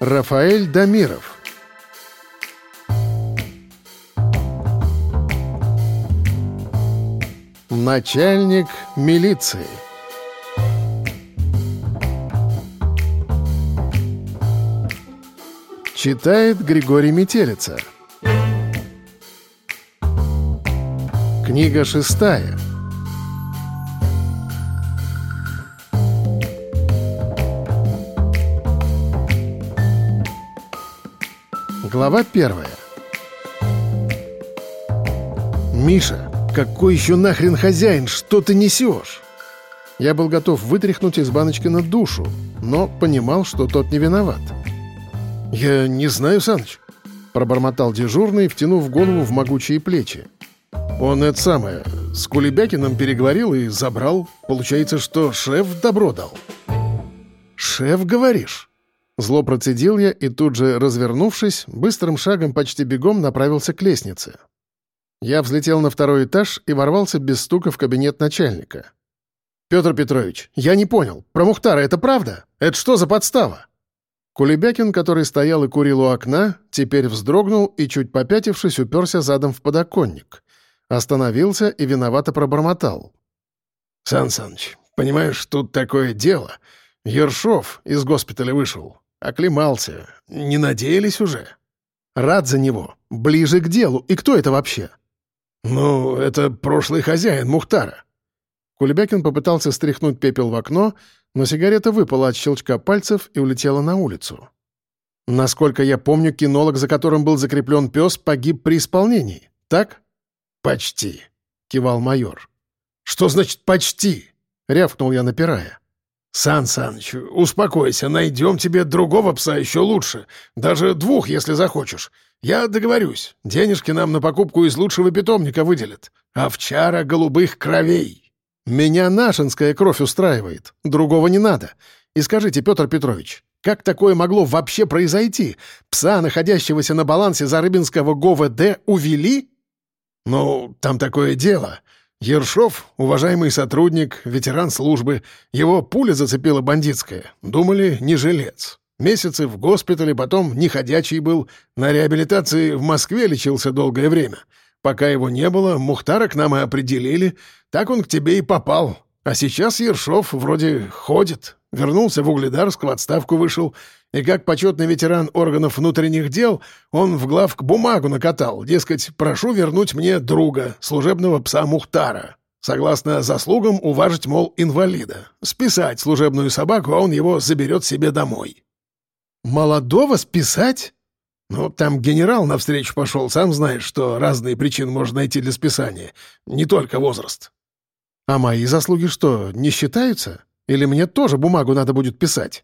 Рафаэль Дамиров. Начальник милиции. Читает Григорий Метелица. Книга 6. Глава 1. «Миша, какой еще нахрен хозяин? Что ты несешь?» Я был готов вытряхнуть из Баночкина душу, но понимал, что тот не виноват. «Я не знаю, Саныч», — пробормотал дежурный, втянув голову в могучие плечи. «Он это самое, с Кулебякиным переговорил и забрал. Получается, что шеф добро дал». «Шеф, говоришь?» Зло процедил я и тут же, развернувшись, быстрым шагом почти бегом направился к лестнице. Я взлетел на 2-й этаж и ворвался без стука в кабинет начальника. «Петр Петрович, я не понял, про Мухтара это правда? Это что за подстава?» Кулебякин, который стоял и курил у окна, теперь вздрогнул и, чуть попятившись, уперся задом в подоконник. Остановился и виновато пробормотал. «Сан Саныч, понимаешь, тут такое дело. Ершов из госпиталя вышел. Оклемался. Не надеялись уже?» «Рад за него. Ближе к делу. И кто это вообще?» «Ну, это прошлый хозяин Мухтара». Кулебякин попытался стряхнуть пепел в окно, но сигарета выпала от щелчка пальцев и улетела на улицу. «Насколько я помню, кинолог, за которым был закреплен пес, погиб при исполнении. Так?» «Почти», — кивал майор. «Что значит «почти»?» — рявкнул я, напирая. «Сан Саныч, успокойся, найдем тебе другого пса еще лучше. Даже 2, если захочешь. Я договорюсь. Денежки нам на покупку из лучшего питомника выделят. Овчара голубых кровей». «Меня нашинская кровь устраивает. Другого не надо. И скажите, Петр Петрович, как такое могло вообще произойти? Пса, находящегося на балансе Зарыбинского ГОВД, увели?» «Ну, там такое дело. Ершов, уважаемый сотрудник, ветеран службы, его пуля зацепила бандитская. Думали, не жилец. Месяцы в госпитале, потом неходячий был. На реабилитации в Москве лечился долгое время. Пока его не было, Мухтара к нам и определили. Так он к тебе и попал. А сейчас Ершов вроде ходит. Вернулся в Угледарск, в отставку вышел. И как почетный ветеран органов внутренних дел, он в главк бумагу накатал. Дескать, прошу вернуть мне друга, служебного пса Мухтара. Согласно заслугам уважить, мол, инвалида. Списать служебную собаку, а он его заберет себе домой». «Молодого списать?» «Ну, там генерал навстречу пошел. Сам знаешь, что разные причины можно найти для списания. Не только возраст». «А мои заслуги что, не считаются? Или мне тоже бумагу надо будет писать?»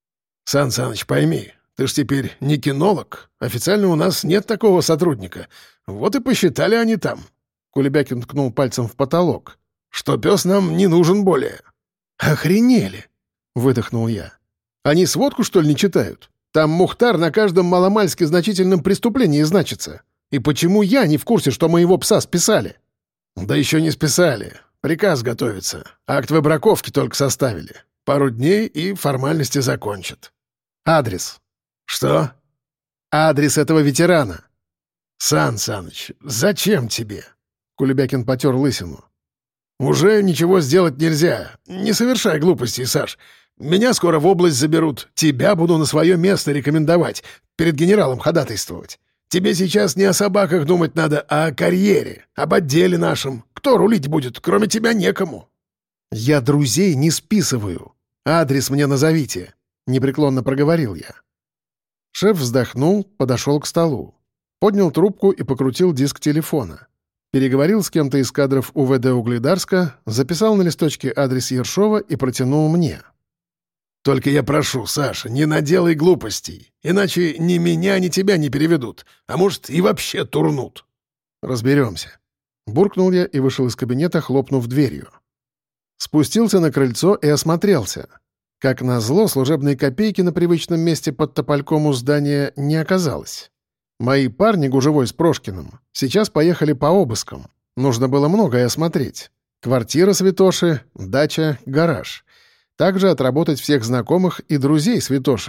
«Сан Саныч, пойми, ты ж теперь не кинолог. Официально у нас нет такого сотрудника. Вот и посчитали они там». Кулебякин ткнул пальцем в потолок. «Что пес нам не нужен более». «Охренели!» — выдохнул я. «Они сводку, что ли, не читают? Там Мухтар на каждом маломальски значительном преступлении значится. И почему я не в курсе, что моего пса списали?» «Да еще не списали. Приказ готовится. Акт выбраковки только составили. Пару дней и формальности закончат». «Адрес». «Что?» «Адрес этого ветерана». «Сан Саныч, зачем тебе?» Кулебякин потер лысину. «Уже ничего сделать нельзя. Не совершай глупостей, Саш. Меня скоро в область заберут. Тебя буду на свое место рекомендовать, перед генералом ходатайствовать. Тебе сейчас не о собаках думать надо, а о карьере, об отделе нашем. Кто рулить будет? Кроме тебя некому». «Я друзей не списываю. Адрес мне назовите», — непреклонно проговорил я. Шеф вздохнул, подошел к столу. Поднял трубку и покрутил диск телефона. Переговорил с кем-то из кадров УВД Угледарска, записал на листочке адрес Ершова и протянул мне. «Только я прошу, Саша, не наделай глупостей, иначе ни меня, ни тебя не переведут, а может и вообще турнут». «Разберемся». Буркнул я и вышел из кабинета, хлопнув дверью. Спустился на крыльцо и осмотрелся. Как назло, служебной копейки на привычном месте под топольком у здания не оказалось. Мои парни, Гужевой с Прошкиным, сейчас поехали по обыскам. Нужно было многое осмотреть. Квартира святоши, дача, гараж. Также отработать всех знакомых и друзей святоши.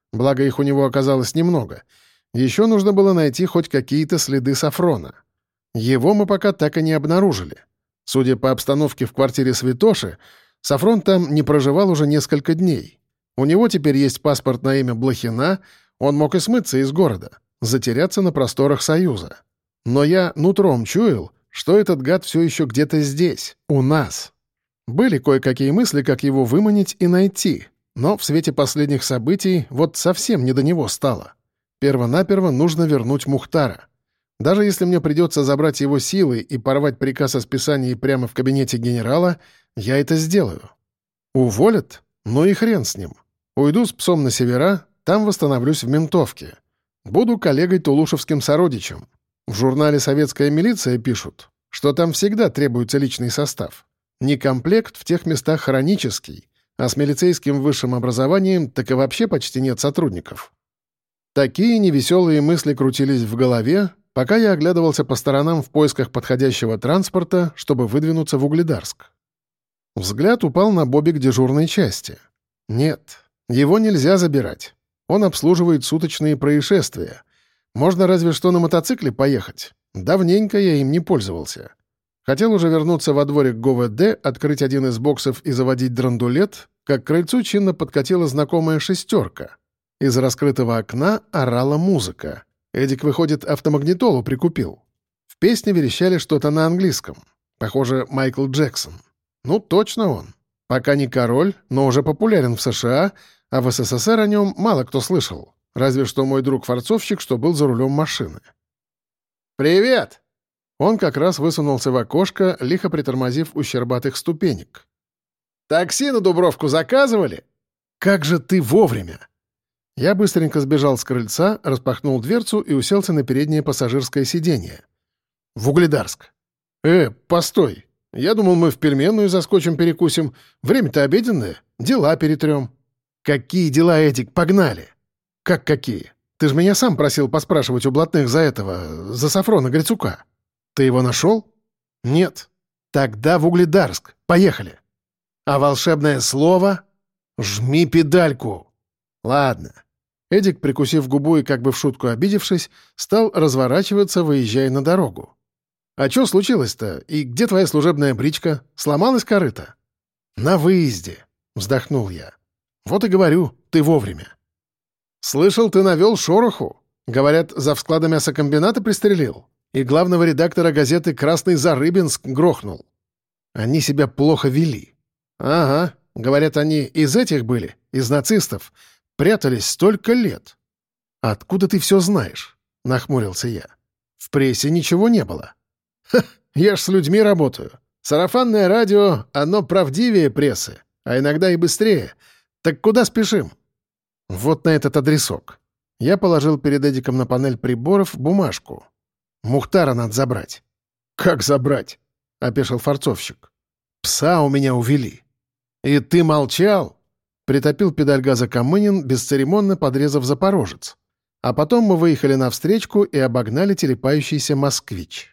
Благо их у него оказалось немного. Еще нужно было найти хоть какие-то следы Сафрона. Его мы пока так и не обнаружили. Судя по обстановке в квартире Святоши, Сафрон там не проживал уже несколько дней. У него теперь есть паспорт на имя Блохина, он мог и смыться из города, затеряться на просторах Союза. Но я нутром чуял, что этот гад все еще где-то здесь, у нас. Были кое-какие мысли, как его выманить и найти, но в свете последних событий вот совсем не до него стало. Первонаперво нужно вернуть Мухтара. Даже если мне придется забрать его силой и порвать приказ о списании прямо в кабинете генерала, я это сделаю. Уволят? Ну и хрен с ним. Уйду с псом на севера, там восстановлюсь в ментовке. Буду коллегой тулушевским сородичем. В журнале «Советская милиция» пишут, что там всегда требуется личный состав. Некомплект в тех местах хронический, а с милицейским высшим образованием так и вообще почти нет сотрудников. Такие невеселые мысли крутились в голове, пока я оглядывался по сторонам в поисках подходящего транспорта, чтобы выдвинуться в Угледарск. Взгляд упал на бобик дежурной части. Нет, его нельзя забирать. Он обслуживает суточные происшествия. Можно разве что на мотоцикле поехать. Давненько я им не пользовался. Хотел уже вернуться во дворик ГУВД, открыть один из боксов и заводить драндулет, как к крыльцу чинно подкатила знакомая шестерка. Из раскрытого окна орала музыка. Эдик, выходит, автомагнитолу прикупил. В песне верещали что-то на английском. Похоже, Майкл Джексон. Ну, точно он. Пока не король, но уже популярен в США, а в СССР о нем мало кто слышал. Разве что мой друг-форцовщик, что был за рулем машины. «Привет!» Он как раз высунулся в окошко, лихо притормозив у щербатых ступенек. «Такси на Дубровку заказывали?» «Как же ты вовремя!» Я быстренько сбежал с крыльца, распахнул дверцу и уселся на переднее пассажирское сиденье. «В Угледарск». Постой. Я думал, мы в пельменную заскочим перекусим. Время-то обеденное, дела перетрем». «Какие дела, Эдик, погнали!» «Как какие? Ты же меня сам просил поспрашивать у блатных за Сафрона Грицука. Ты его нашел?» «Нет». «Тогда в Угледарск. Поехали». «А волшебное слово?» «Жми педальку». «Ладно». Эдик, прикусив губу и как бы в шутку обидевшись, стал разворачиваться, выезжая на дорогу. «А что случилось-то? И где твоя служебная бричка? Сломалась корыто?» «На выезде», — вздохнул я. «Вот и говорю, ты вовремя». «Слышал, ты навел шороху. Говорят, завсклада мясокомбината пристрелил. И главного редактора газеты «Красный Зарыбинск» грохнул. Они себя плохо вели. Ага, говорят, они из этих были, из нацистов. Прятались столько лет. Откуда ты все знаешь?» — нахмурился я. «В прессе ничего не было». «Ха, я ж с людьми работаю. Сарафанное радио, оно правдивее прессы, а иногда и быстрее. Так куда спешим?» «Вот на этот адресок». Я положил перед Эдиком на панель приборов бумажку. «Мухтара надо забрать». «Как забрать?» — опешил форцовщик. «Пса у меня увели». «И ты молчал?» — притопил педаль газа Камынин, бесцеремонно подрезав «Запорожец». А потом мы выехали навстречку и обогнали телепающийся «Москвич».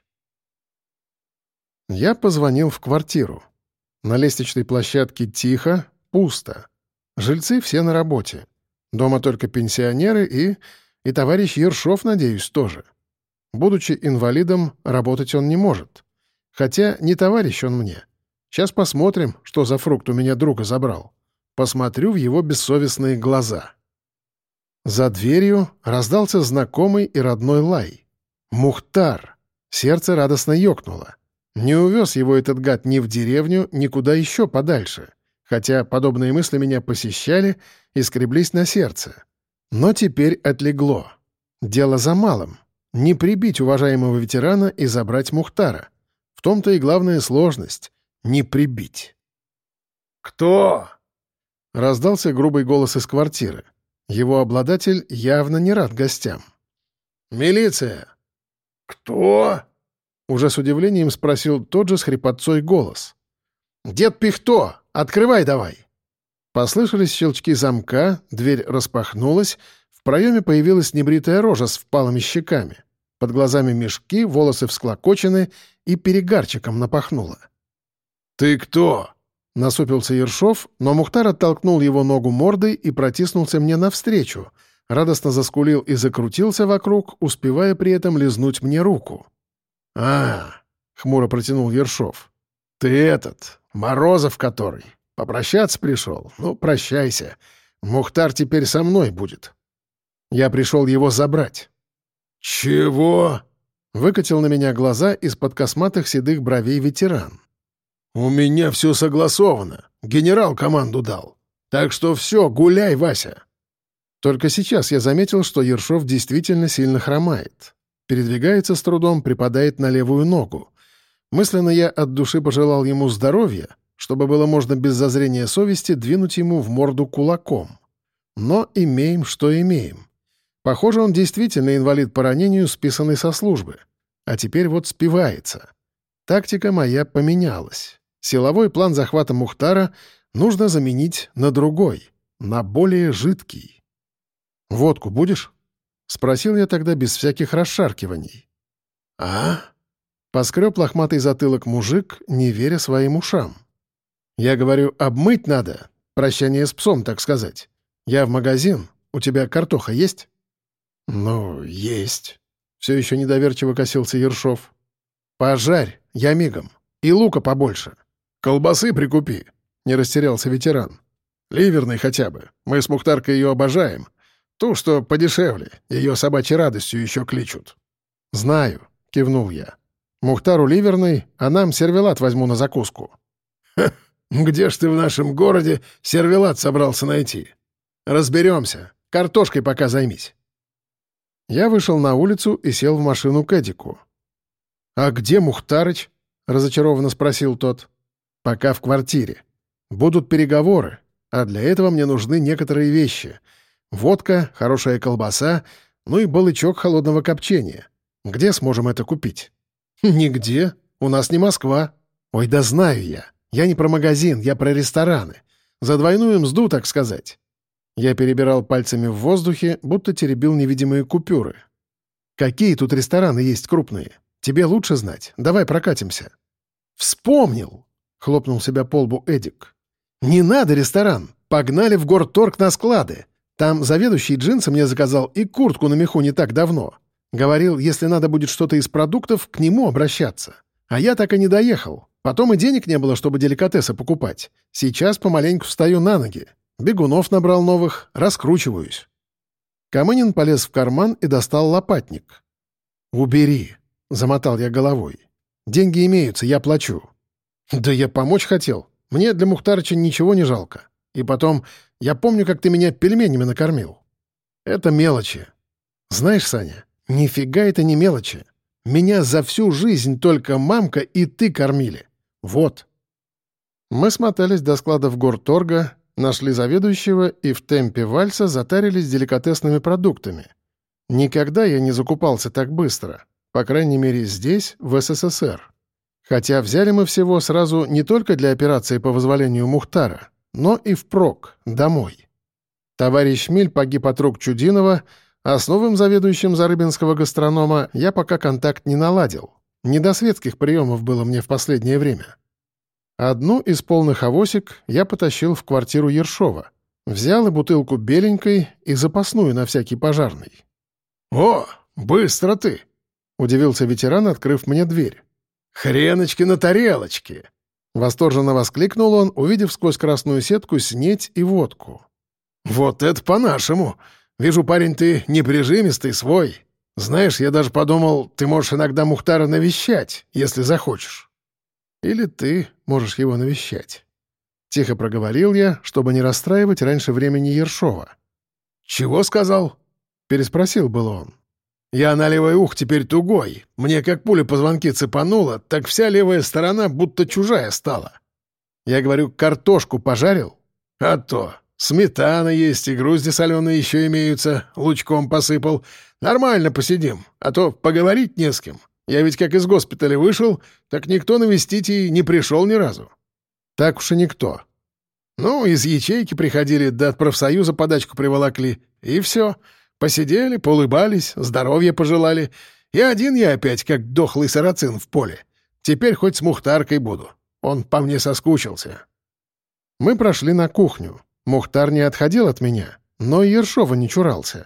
Я позвонил в квартиру. На лестничной площадке тихо, пусто. Жильцы все на работе. Дома только пенсионеры и товарищ Ершов, надеюсь, тоже. Будучи инвалидом, работать он не может. Хотя не товарищ он мне. Сейчас посмотрим, что за фрукт у меня друга забрал. Посмотрю в его бессовестные глаза. За дверью раздался знакомый и родной лай. Мухтар. Сердце радостно ёкнуло. Не увез его этот гад ни в деревню, ни куда еще подальше. Хотя подобные мысли меня посещали и скреблись на сердце. Но теперь отлегло. Дело за малым. Не прибить уважаемого ветерана и забрать Мухтара. В том-то и главная сложность — не прибить. «Кто?» — раздался грубый голос из квартиры. Его обладатель явно не рад гостям. «Милиция!» «Кто?» — уже с удивлением спросил тот же с хрипотцой голос. «Дед Пихто! Открывай давай!» Послышались щелчки замка, дверь распахнулась, в проеме появилась небритая рожа с впалыми щеками. Под глазами мешки, волосы всклокочены и перегарчиком напахнуло. «Ты кто?» — насупился Ершов, но Мухтар оттолкнул его ногу мордой и протиснулся мне навстречу, радостно заскулил и закрутился вокруг, успевая при этом лизнуть мне руку. Хмуро протянул Ершов. «Ты этот, Морозов который, попрощаться пришел? Ну, прощайся. Мухтар теперь со мной будет. Я пришел его забрать». «Чего?» — выкатил на меня глаза из-под косматых седых бровей ветеран. «У меня все согласовано. Генерал команду дал. Так что все, гуляй, Вася». Только сейчас я заметил, что Ершов действительно сильно хромает. Передвигается с трудом, припадает на левую ногу. Мысленно я от души пожелал ему здоровья, чтобы было можно без зазрения совести двинуть ему в морду кулаком. Но имеем, что имеем. Похоже, он действительно инвалид по ранению, списанный со службы. А теперь вот спивается. Тактика моя поменялась. Силовой план захвата Мухтара нужно заменить на другой, на более жидкий. «Водку будешь?» — спросил я тогда без всяких расшаркиваний. «А?» — поскреб лохматый затылок мужик, не веря своим ушам. «Я говорю, обмыть надо. Прощание с псом, так сказать. Я в магазин. У тебя картоха есть?» «Ну, есть». Все еще недоверчиво косился Ершов. «Пожарь, я мигом. И лука побольше. «Колбасы прикупи», — не растерялся ветеран. «Ливерной хотя бы. Мы с Мухтаркой ее обожаем. Ту, что подешевле. Ее собачьей радостью еще кличут». «Знаю», — кивнул я. «Мухтару ливерный, а нам сервелат возьму на закуску». «Ха, где ж ты в нашем городе сервелат собрался найти?» «Разберемся. Картошкой пока займись». Я вышел на улицу и сел в машину к Эдику. «А где Мухтарыч?» — разочарованно спросил тот. «Пока в квартире. Будут переговоры, а для этого мне нужны некоторые вещи. Водка, хорошая колбаса, ну и балычок холодного копчения. Где сможем это купить?» «Нигде. У нас не Москва». «Ой, да знаю я. Я не про магазин, я про рестораны. За двойную мзду, так сказать». Я перебирал пальцами в воздухе, будто теребил невидимые купюры. «Какие тут рестораны есть крупные? Тебе лучше знать. Давай прокатимся». «Вспомнил!» — хлопнул себя по лбу Эдик. «Не надо ресторан. Погнали в горторг на склады. Там заведующий джинсы мне заказал и куртку на меху не так давно. Говорил, если надо будет что-то из продуктов, к нему обращаться. А я так и не доехал. Потом и денег не было, чтобы деликатесы покупать. Сейчас помаленьку встаю на ноги. Бегунов набрал новых, раскручиваюсь». Камынин полез в карман и достал лопатник. «Убери», — замотал я головой. «Деньги имеются, я плачу». «Да я помочь хотел. Мне для Мухтарыча ничего не жалко. И потом, я помню, как ты меня пельменями накормил. Это мелочи. Знаешь, Саня, нифига это не мелочи. Меня за всю жизнь только мамка и ты кормили. Вот». Мы смотались до складов горторга, нашли заведующего и в темпе вальса затарились деликатесными продуктами. Никогда я не закупался так быстро, по крайней мере здесь, в СССР. Хотя взяли мы всего сразу не только для операции по вызволению Мухтара, но и впрок, домой. Товарищ Миль погиб от рук Чудинова, а с новым заведующим зарыбинского гастронома я пока контакт не наладил. Не до светских приемов было мне в последнее время. Одну из полных авосик я потащил в квартиру Ершова. Взял и бутылку беленькой, и запасную на всякий пожарный. «О, быстро ты!» — удивился ветеран, открыв мне дверь. «Хреночки на тарелочке!» — восторженно воскликнул он, увидев сквозь красную сетку снеть и водку. «Вот это по-нашему! Вижу, парень, ты неприжимистый, свой. Знаешь, я даже подумал, ты можешь иногда Мухтара навещать, если захочешь». «Или ты можешь его навещать». Тихо проговорил я, чтобы не расстраивать раньше времени Ершова. «Чего сказал?» — переспросил был он. «Я на левый ух теперь тугой. Мне как пуля позвонки цепанула, так вся левая сторона будто чужая стала». Я говорю, картошку пожарил? «А то. Сметана есть, и грузди соленые еще имеются. Лучком посыпал. Нормально посидим, а то поговорить не с кем. Я ведь как из госпиталя вышел, так никто навестить и не пришел ни разу». «Так уж и никто». «Ну, из ячейки приходили, да от профсоюза подачку приволокли. И все. Посидели, поулыбались, здоровья пожелали. И один я опять, как дохлый сарацин в поле. Теперь хоть с Мухтаркой буду. Он по мне соскучился». Мы прошли на кухню. Мухтар не отходил от меня, но и Ершова не чурался.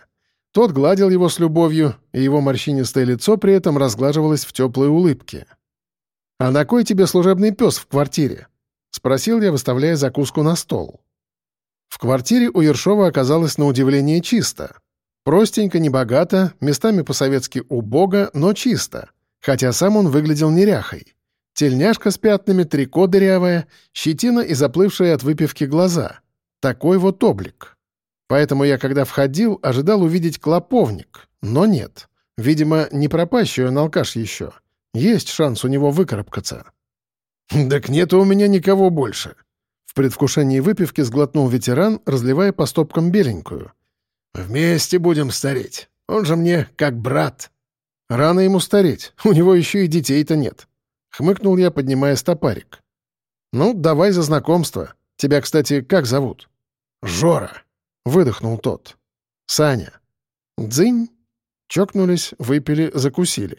Тот гладил его с любовью, и его морщинистое лицо при этом разглаживалось в теплой улыбке. «А на кой тебе служебный пес в квартире?» — спросил я, выставляя закуску на стол. В квартире у Ершова оказалось на удивление чисто. Простенько, небогато, местами по-советски убого, но чисто, хотя сам он выглядел неряхой. Тельняшка с пятнами, трико дырявое, щетина и заплывшие от выпивки глаза. Такой вот облик. Поэтому я, когда входил, ожидал увидеть клоповник, но нет. Видимо, не пропащий он алкаш еще. Есть шанс у него выкарабкаться. «Так нету у меня никого больше», — в предвкушении выпивки сглотнул ветеран, разливая по стопкам беленькую. «Вместе будем стареть. Он же мне как брат». «Рано ему стареть, у него еще и детей-то нет», — хмыкнул я, поднимая стопарик. «Ну, давай за знакомство. Тебя, кстати, как зовут?» «Жора», — выдохнул тот. «Саня». «Дзынь». Чокнулись, выпили, закусили.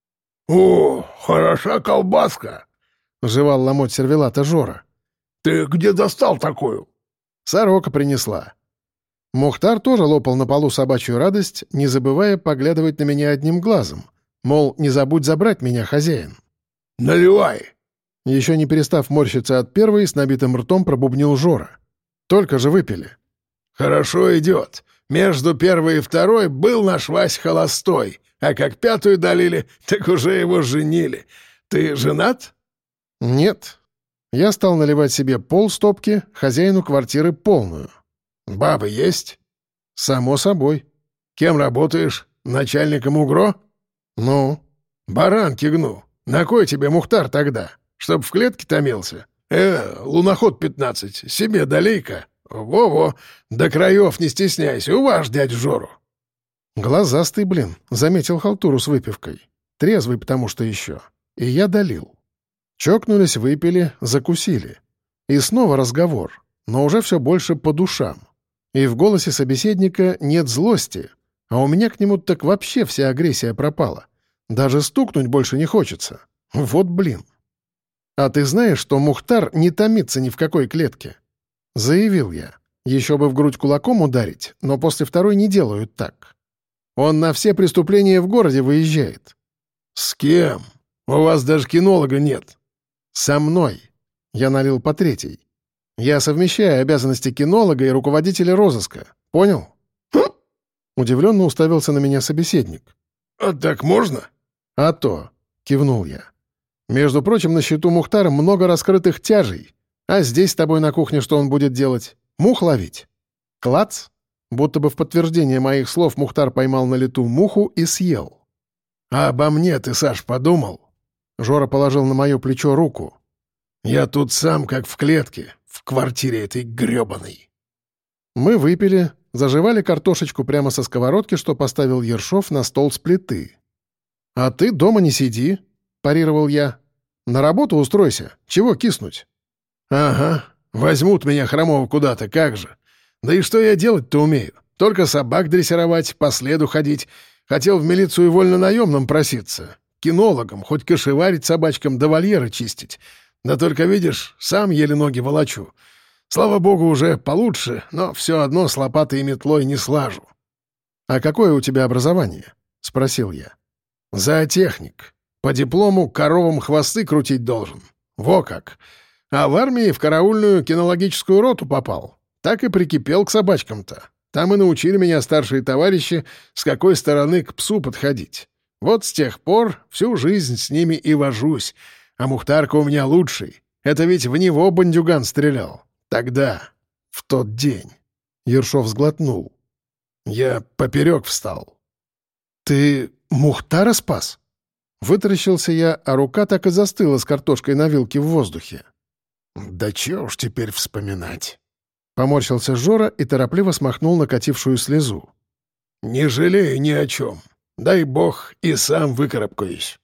«О, хороша колбаска!» — жевал ломоть сервелата Жора. «Ты где достал такую?» «Сорока принесла». Мухтар тоже лопал на полу собачью радость, не забывая поглядывать на меня одним глазом. Мол, не забудь забрать меня, хозяин. «Наливай!» Еще не перестав морщиться от первой, с набитым ртом пробубнил Жора. «Только же выпили». «Хорошо идет. Между первой и второй был наш Вась холостой, а как пятую долили, так уже его женили. Ты женат?» «Нет». Я стал наливать себе полстопки, хозяину квартиры полную. «Бабы есть?» «Само собой». «Кем работаешь? Начальником УГРО?» «Ну?» «Баранки гну. На кой тебе Мухтар тогда? Чтоб в клетке томился? Луноход 15, себе долей-ка. Во-во, до краев не стесняйся, уважь дядь Жору». «Глазастый, блин», — заметил халтуру с выпивкой. Трезвый, потому что еще. И я долил. Чокнулись, выпили, закусили. И снова разговор, но уже все больше по душам. И в голосе собеседника нет злости, а у меня к нему так вообще вся агрессия пропала. Даже стукнуть больше не хочется. Вот блин. «А ты знаешь, что Мухтар не томится ни в какой клетке?» Заявил я. Еще бы в грудь кулаком ударить, но после второй не делают так. Он на все преступления в городе выезжает. «С кем? У вас даже кинолога нет». «Со мной». Я налил по третьей. «Я совмещаю обязанности кинолога и руководителя розыска. Понял?» Удивленно уставился на меня собеседник. «А так можно?» «А то», — кивнул я. «Между прочим, на счету Мухтара много раскрытых тяжей. А здесь с тобой на кухне что он будет делать? Мух ловить?» Клац! Будто бы в подтверждение моих слов Мухтар поймал на лету муху и съел. «А обо мне ты, Саш, подумал?» Жора положил на мое плечо руку. «Я тут сам как в клетке, в квартире этой грёбаной». Мы выпили, заживали картошечку прямо со сковородки, что поставил Ершов на стол с плиты. «А ты дома не сиди», — парировал я. «На работу устройся. Чего киснуть?» «Ага, возьмут меня хромого куда-то, как же. Да и что я делать-то умею? Только собак дрессировать, по следу ходить. Хотел в милицию вольно-наемном проситься. Кинологом, хоть кошеварить собачкам да вольеры чистить. Да только, видишь, сам еле ноги волочу. Слава богу, уже получше, но все одно с лопатой и метлой не слажу». «А какое у тебя образование?» — спросил я. «Зоотехник. По диплому коровам хвосты крутить должен. Во как. А в армии в караульную кинологическую роту попал. Так и прикипел к собачкам-то. Там и научили меня старшие товарищи, с какой стороны к псу подходить. Вот с тех пор всю жизнь с ними и вожусь. А Мухтарка у меня лучший. Это ведь в него бандюган стрелял. Тогда, в тот день». Ершов сглотнул. «Я поперек встал». «Ты Мухтара спас?» Вытаращился я, а рука так и застыла с картошкой на вилке в воздухе. «Да чё уж теперь вспоминать?» Поморщился Жора и торопливо смахнул накатившую слезу. «Не жалею ни о чем. Дай бог, и сам выкарабкаюсь».